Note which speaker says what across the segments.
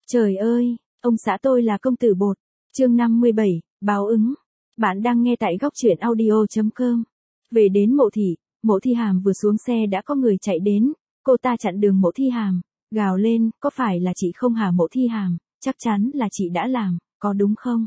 Speaker 1: Trời ơi, ông xã tôi là công tử bột. Chương 57, báo ứng. Bạn đang nghe tại góc truyện audio.com. Về đến Mộ Thi Hàm vừa xuống xe đã có người chạy đến, cô ta chặn đường Mộ Thi Hàm, gào lên, có phải là chị không hả Mộ Thi Hàm, chắc chắn là chị đã làm, có đúng không?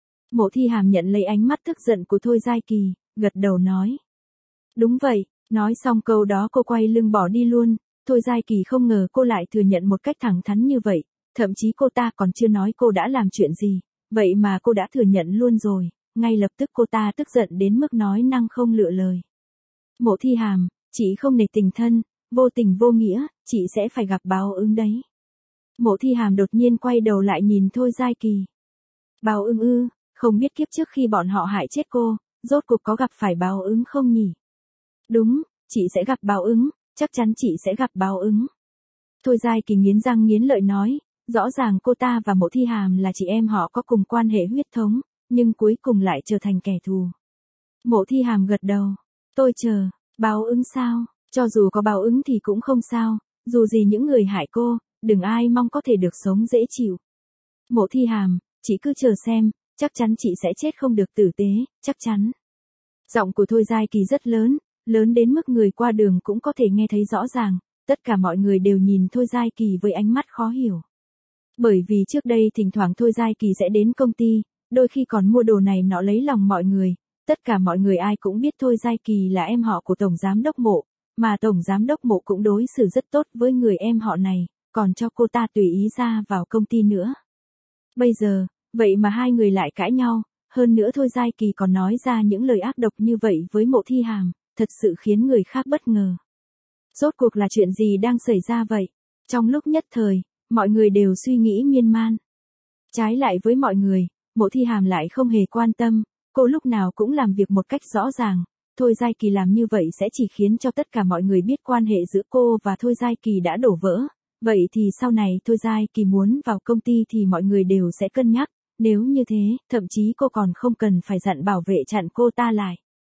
Speaker 1: Mộ Thi Hàm nhận lấy ánh mắt tức giận của Thôi Giai Kỳ, gật đầu nói. Đúng vậy, nói xong câu đó cô quay lưng bỏ đi luôn. Thôi Giai Kỳ không ngờ cô lại thừa nhận một cách thẳng thắn như vậy, thậm chí cô ta còn chưa nói cô đã làm chuyện gì, vậy mà cô đã thừa nhận luôn rồi, ngay lập tức cô ta tức giận đến mức nói năng không lựa lời. Mộ Thi Hàm, chị không nể tình thân, vô tình vô nghĩa, chị sẽ phải gặp báo ứng đấy. Mộ Thi Hàm đột nhiên quay đầu lại nhìn Thôi Giai Kỳ. Báo ứng ư, không biết kiếp trước khi bọn họ hại chết cô, rốt cuộc có gặp phải báo ứng không nhỉ? Đúng, chị sẽ gặp báo ứng, chắc chắn chị sẽ gặp báo ứng. Thôi Giai Kỳ nghiến răng nghiến lợi nói, rõ ràng cô ta và Mộ Thi Hàm là chị em họ có cùng quan hệ huyết thống, nhưng cuối cùng lại trở thành kẻ thù. Mộ Thi Hàm gật đầu, tôi chờ, báo ứng sao, cho dù có báo ứng thì cũng không sao, dù gì những người hại cô, đừng ai mong có thể được sống dễ chịu. Mộ Thi Hàm, chị cứ chờ xem, chắc chắn chị sẽ chết không được tử tế, chắc chắn. Giọng của Thôi Giai Kỳ rất lớn, lớn đến mức người qua đường cũng có thể nghe thấy rõ ràng, tất cả mọi người đều nhìn Thôi Giai Kỳ với ánh mắt khó hiểu. Bởi vì trước đây thỉnh thoảng Thôi Giai Kỳ sẽ đến công ty, đôi khi còn mua đồ này nọ lấy lòng mọi người, tất cả mọi người ai cũng biết Thôi Giai Kỳ là em họ của Tổng Giám Đốc Mộ, mà Tổng Giám Đốc Mộ cũng đối xử rất tốt với người em họ này, còn cho cô ta tùy ý ra vào công ty nữa. Bây giờ, vậy mà hai người lại cãi nhau, hơn nữa Thôi Giai Kỳ còn nói ra những lời ác độc như vậy với Mộ Thi Hàm, thật sự khiến người khác bất ngờ. Rốt cuộc là chuyện gì đang xảy ra vậy? Trong lúc nhất thời, mọi người đều suy nghĩ miên man. Trái lại với mọi người, Mộ Thi Hàm lại không hề quan tâm, cô lúc nào cũng làm việc một cách rõ ràng. Thôi Giai Kỳ làm như vậy sẽ chỉ khiến cho tất cả mọi người biết quan hệ giữa cô và Thôi Giai Kỳ đã đổ vỡ. Vậy thì sau này Thôi Giai Kỳ muốn vào công ty thì mọi người đều sẽ cân nhắc, nếu như thế, thậm chí cô còn không cần phải dặn bảo vệ chặn cô ta lại.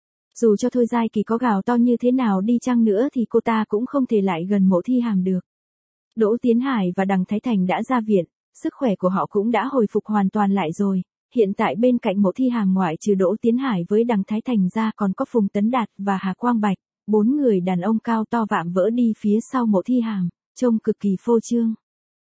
Speaker 1: Dù cho Thôi Giai Kỳ có gào to như thế nào đi chăng nữa thì cô ta cũng không thể lại gần Mộ Thi Hàm được. Đỗ Tiến Hải và Đằng Thái Thành đã ra viện, sức khỏe của họ cũng đã hồi phục hoàn toàn lại rồi. Hiện tại bên cạnh Mộ Thi Hàm ngoại trừ Đỗ Tiến Hải với Đằng Thái Thành ra còn có Phùng Tấn Đạt và Hà Quang Bạch, 4 người đàn ông cao to vạm vỡ đi phía sau Mộ Thi Hàm, trông cực kỳ phô trương.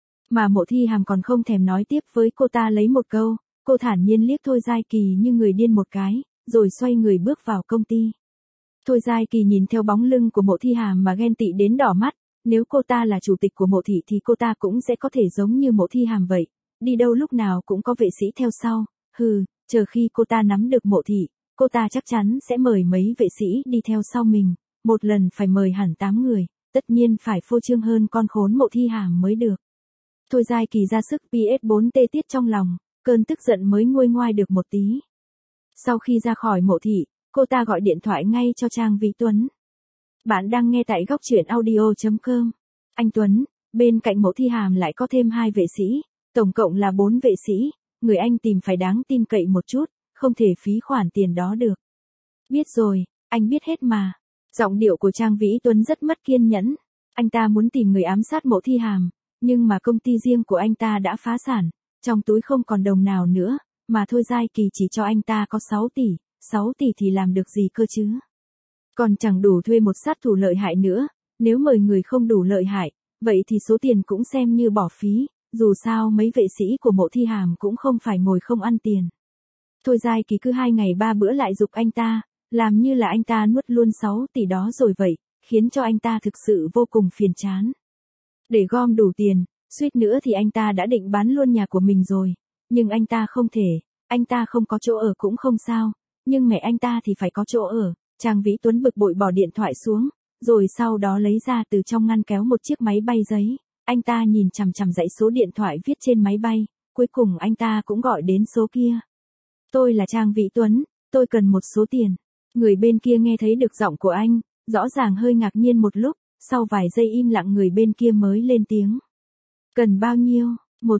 Speaker 1: Mà Mộ Thi Hàm còn không thèm nói tiếp với cô ta lấy một câu, cô thản nhiên liếc Thôi Giai Kỳ như người điên một cái, rồi xoay người bước vào công ty. Thôi Giai Kỳ nhìn theo bóng lưng của Mộ Thi Hàm mà ghen tị đến đỏ mắt, nếu cô ta là chủ tịch của Mộ thị thì cô ta cũng sẽ có thể giống như Mộ Thi Hàm vậy, đi đâu lúc nào cũng có vệ sĩ theo sau, chờ khi cô ta nắm được Mộ thị, cô ta chắc chắn sẽ mời mấy vệ sĩ đi theo sau mình, một lần phải mời hẳn 8 người, tất nhiên phải phô trương hơn con khốn Mộ Thi Hàm mới được. Thôi Giai Kỳ ra sức PS4T tiết trong lòng, cơn tức giận mới nguôi ngoai được một tí. Sau khi ra khỏi Mộ thị, cô ta gọi điện thoại ngay cho Trang Vĩ Tuấn. Bạn đang nghe tại góc truyện audio.com. Anh Tuấn, bên cạnh Mộ Thi Hàm lại có thêm 2 vệ sĩ, tổng cộng là 4 vệ sĩ, người anh tìm phải đáng tin cậy một chút, không thể phí khoản tiền đó được. Biết rồi, anh biết hết mà. Giọng điệu của Trang Vĩ Tuấn rất mất kiên nhẫn. Anh ta muốn tìm người ám sát Mộ Thi Hàm, nhưng mà công ty riêng của anh ta đã phá sản, trong túi không còn đồng nào nữa, mà Thôi Giai Kỳ chỉ cho anh ta có 6 tỷ thì làm được gì cơ chứ? Còn chẳng đủ thuê một sát thủ lợi hại nữa, nếu mời người không đủ lợi hại, vậy thì số tiền cũng xem như bỏ phí, dù sao mấy vệ sĩ của Mộ Thi Hàm cũng không phải ngồi không ăn tiền. Thôi Giai Kỳ cứ 2 ngày 3 bữa lại giục anh ta, làm như là anh ta nuốt luôn 6 tỷ đó rồi vậy, khiến cho anh ta thực sự vô cùng phiền chán. Để gom đủ tiền, suýt nữa thì anh ta đã định bán luôn nhà của mình rồi, nhưng anh ta không thể, anh ta không có chỗ ở cũng không sao, nhưng mẹ anh ta thì phải có chỗ ở. Trang Vĩ Tuấn bực bội bỏ điện thoại xuống, rồi sau đó lấy ra từ trong ngăn kéo một chiếc máy bay giấy, anh ta nhìn chằm chằm dãy số điện thoại viết trên máy bay, cuối cùng anh ta cũng gọi đến số kia. Tôi là Trang Vĩ Tuấn, tôi cần một số tiền. Người bên kia nghe thấy được giọng của anh, rõ ràng hơi ngạc nhiên một lúc, sau vài giây im lặng người bên kia mới lên tiếng. Cần bao nhiêu?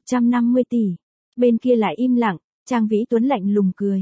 Speaker 1: 150 tỷ. Bên kia lại im lặng, Trang Vĩ Tuấn lạnh lùng cười.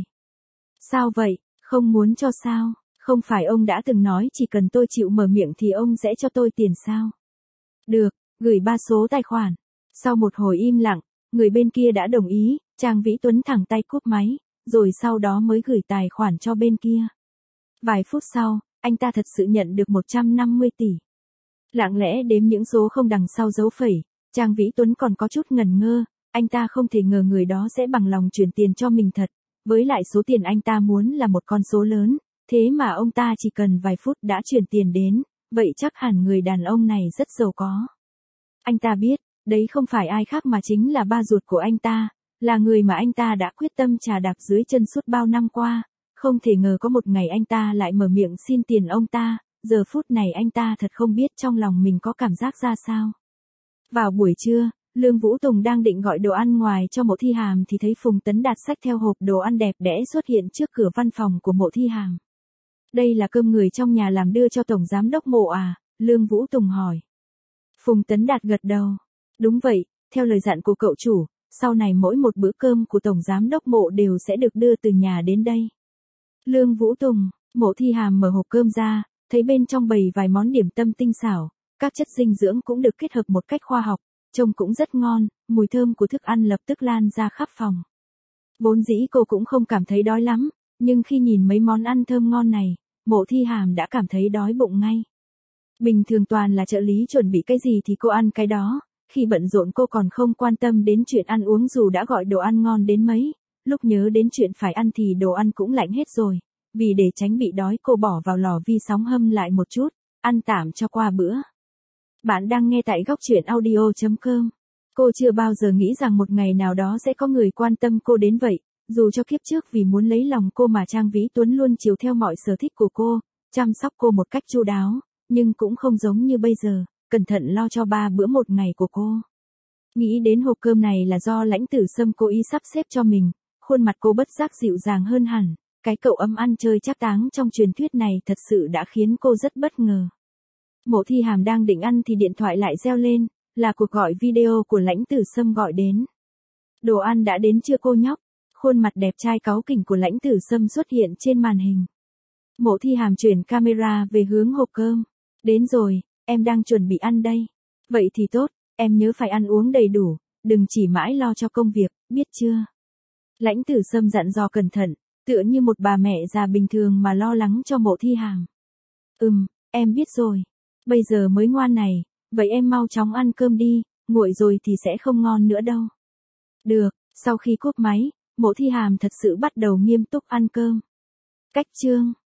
Speaker 1: Sao vậy, không muốn cho sao? Không phải ông đã từng nói chỉ cần tôi chịu mở miệng thì ông sẽ cho tôi tiền sao? Được, gửi 3 số tài khoản. Sau một hồi im lặng, Người bên kia đã đồng ý, Trang Vĩ Tuấn thẳng tay cúp máy, rồi sau đó mới gửi tài khoản cho bên kia. Vài phút sau, anh ta thật sự nhận được 150 tỷ. Lặng lẽ đếm những số không đằng sau dấu phẩy, Trang Vĩ Tuấn còn có chút ngần ngơ, anh ta không thể ngờ người đó sẽ bằng lòng chuyển tiền cho mình thật, với lại số tiền anh ta muốn là một con số lớn, thế mà ông ta chỉ cần vài phút đã chuyển tiền đến, vậy chắc hẳn người đàn ông này rất giàu có. Anh ta biết, đấy không phải ai khác mà chính là ba ruột của anh ta, là người mà anh ta đã quyết tâm trà đạp dưới chân suốt bao năm qua, không thể ngờ có một ngày anh ta lại mở miệng xin tiền ông ta, giờ phút này anh ta thật không biết trong lòng mình có cảm giác ra sao. Vào buổi trưa, Lương Vũ Tùng đang định gọi đồ ăn ngoài cho Mộ Thi Hàm thì thấy Phùng Tấn Đạt xách theo hộp đồ ăn đẹp đẽ xuất hiện trước cửa văn phòng của Mộ Thi Hàm. Đây là cơm người trong nhà làm đưa cho Tổng Giám đốc Mộ à? Lương Vũ Tùng hỏi. Phùng Tấn Đạt gật đầu. Đúng vậy, theo lời dặn của cậu chủ, sau này mỗi một bữa cơm của Tổng Giám đốc Mộ đều sẽ được đưa từ nhà đến đây. Lương Vũ Tùng, Mộ Thi Hàm mở hộp cơm ra, thấy bên trong bày vài món điểm tâm tinh xảo, các chất dinh dưỡng cũng được kết hợp một cách khoa học, trông cũng rất ngon, mùi thơm của thức ăn lập tức lan ra khắp phòng. Vốn dĩ cô cũng không cảm thấy đói lắm, nhưng khi nhìn mấy món ăn thơm ngon này, Mộ Thi Hàm đã cảm thấy đói bụng ngay. Bình thường toàn là trợ lý chuẩn bị cái gì thì cô ăn cái đó, khi bận rộn cô còn không quan tâm đến chuyện ăn uống dù đã gọi đồ ăn ngon đến mấy, lúc nhớ đến chuyện phải ăn thì đồ ăn cũng lạnh hết rồi, vì để tránh bị đói cô bỏ vào lò vi sóng hâm lại một chút, ăn tạm cho qua bữa. Bạn đang nghe tại góc truyện audio.com. Cô chưa bao giờ nghĩ rằng một ngày nào đó sẽ có người quan tâm cô đến vậy, dù cho kiếp trước vì muốn lấy lòng cô mà Trang Vĩ Tuấn luôn chiều theo mọi sở thích của cô, chăm sóc cô một cách chu đáo, nhưng cũng không giống như bây giờ, cẩn thận lo cho 3 bữa một ngày của cô. Nghĩ đến hộp cơm này là do Lãnh Tử Sâm cố ý sắp xếp cho mình, khuôn mặt cô bất giác dịu dàng hơn hẳn, cái cậu ấm ăn chơi trác táng trong truyền thuyết này thật sự đã khiến cô rất bất ngờ. Mộ Thi Hàm đang định ăn thì điện thoại lại reo lên, là cuộc gọi video của Lãnh Tử Sâm gọi đến. Đồ ăn đã đến chưa cô nhóc? Khuôn mặt đẹp trai cáu kỉnh của Lãnh Tử Sâm xuất hiện trên màn hình. Mộ Thi Hàm chuyển camera về hướng hộp cơm. Đến rồi, em đang chuẩn bị ăn đây. Vậy thì tốt, em nhớ phải ăn uống đầy đủ, đừng chỉ mãi lo cho công việc, biết chưa? Lãnh Tử Sâm dặn dò cẩn thận, tựa như một bà mẹ già bình thường mà lo lắng cho Mộ Thi Hàm. Em biết rồi. Bây giờ mới ngoan này, vậy em mau chóng ăn cơm đi, nguội rồi thì sẽ không ngon nữa đâu. Được, sau khi cúp máy, Mộ Thi Hàm thật sự bắt đầu nghiêm túc ăn cơm. Cách chương